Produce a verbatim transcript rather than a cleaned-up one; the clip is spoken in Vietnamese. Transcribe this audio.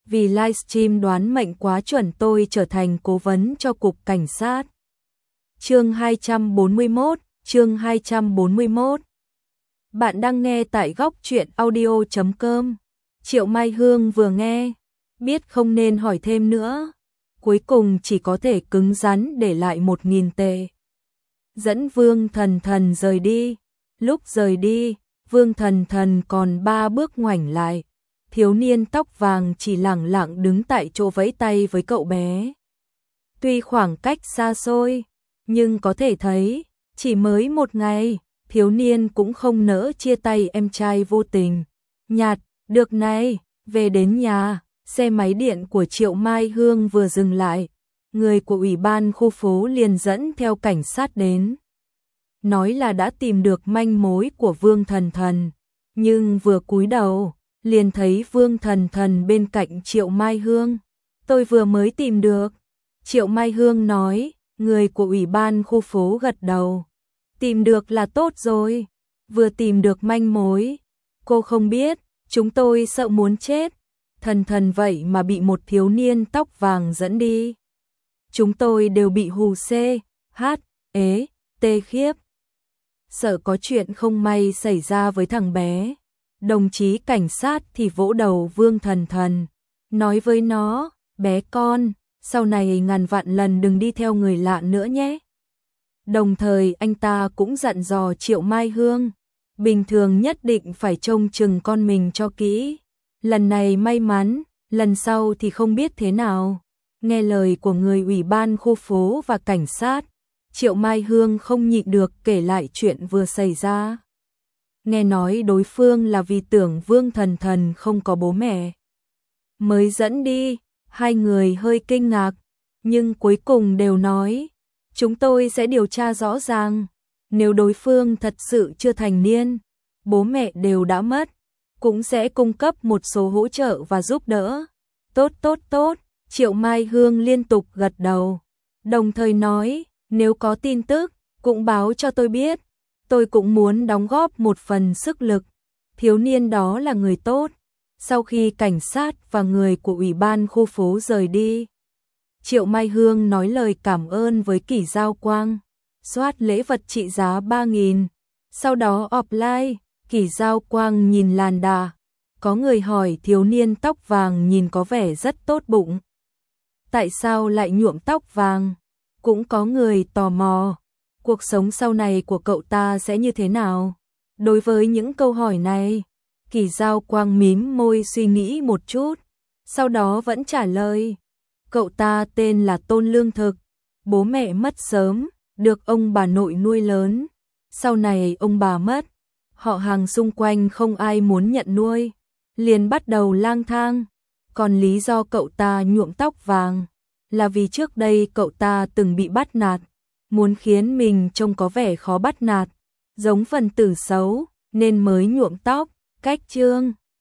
vì livestream đoán mệnh quá chuẩn tôi trở thành cố vấn cho cục cảnh sát. Chương hai trăm bốn mươi mốt, chương hai trăm bốn mươi mốt. Bạn đang nghe tại góc truyện audio chấm com. Triệu Mai Hương vừa nghe, biết không nên hỏi thêm nữa, cuối cùng chỉ có thể cứng rắn để lại một nghìn tệ. Dẫn Vương Thần Thần rời đi, lúc rời đi, Vương Thần Thần còn ba bước ngoảnh lại. Thiếu niên tóc vàng chỉ lẳng lặng đứng tại chỗ vẫy tay với cậu bé. Tuy khoảng cách xa xôi, nhưng có thể thấy, chỉ mới một ngày, thiếu niên cũng không nỡ chia tay em trai vô tình. Nhạt, được này, về đến nhà, xe máy điện của Triệu Mai Hương vừa dừng lại. Người của ủy ban khu phố liền dẫn theo cảnh sát đến. Nói là đã tìm được manh mối của Vương Thần Thần, nhưng vừa cúi đầu, liền thấy Vương Thần Thần bên cạnh Triệu Mai Hương. Tôi vừa mới tìm được. Triệu Mai Hương nói, người của ủy ban khu phố gật đầu. Tìm được là tốt rồi, vừa tìm được manh mối. Cô không biết, chúng tôi sợ muốn chết. Thần Thần vậy mà bị một thiếu niên tóc vàng dẫn đi. Chúng tôi đều bị hù xê, hát, ế, tê khiếp. Sợ có chuyện không may xảy ra với thằng bé. Đồng chí cảnh sát thì vỗ đầu Vương Thần Thần, nói với nó, bé con, sau này ngàn vạn lần đừng đi theo người lạ nữa nhé. Đồng thời anh ta cũng dặn dò Triệu Mai Hương, bình thường nhất định phải trông chừng con mình cho kỹ. Lần này may mắn, lần sau thì không biết thế nào. Nghe lời của người ủy ban khu phố và cảnh sát, Triệu Mai Hương không nhịn được kể lại chuyện vừa xảy ra. Nghe nói đối phương là vì tưởng Vương Thần Thần không có bố mẹ mới dẫn đi, hai người hơi kinh ngạc, nhưng cuối cùng đều nói, chúng tôi sẽ điều tra rõ ràng, nếu đối phương thật sự chưa thành niên, bố mẹ đều đã mất, cũng sẽ cung cấp một số hỗ trợ và giúp đỡ. Tốt tốt tốt, Triệu Mai Hương liên tục gật đầu, đồng thời nói, nếu có tin tức, cũng báo cho tôi biết. Tôi cũng muốn đóng góp một phần sức lực. Thiếu niên đó là người tốt. Sau khi cảnh sát và người của ủy ban khu phố rời đi, Triệu Mai Hương nói lời cảm ơn với Kỷ Giao Quang, soát lễ vật trị giá ba nghìn. Sau đó offline, Kỷ Giao Quang nhìn làn đà. Có người hỏi thiếu niên tóc vàng nhìn có vẻ rất tốt bụng. Tại sao lại nhuộm tóc vàng? Cũng có người tò mò. Cuộc sống sau này của cậu ta sẽ như thế nào? Đối với những câu hỏi này, Kỷ Giao Quang mím môi suy nghĩ một chút, sau đó vẫn trả lời. Cậu ta tên là Tôn Lương Thực, bố mẹ mất sớm, được ông bà nội nuôi lớn. Sau này ông bà mất, họ hàng xung quanh không ai muốn nhận nuôi, liền bắt đầu lang thang. Còn lý do cậu ta nhuộm tóc vàng là vì trước đây cậu ta từng bị bắt nạt. Muốn khiến mình trông có vẻ khó bắt nạt, giống phần tử xấu, nên mới nhuộm tóc. Cách chương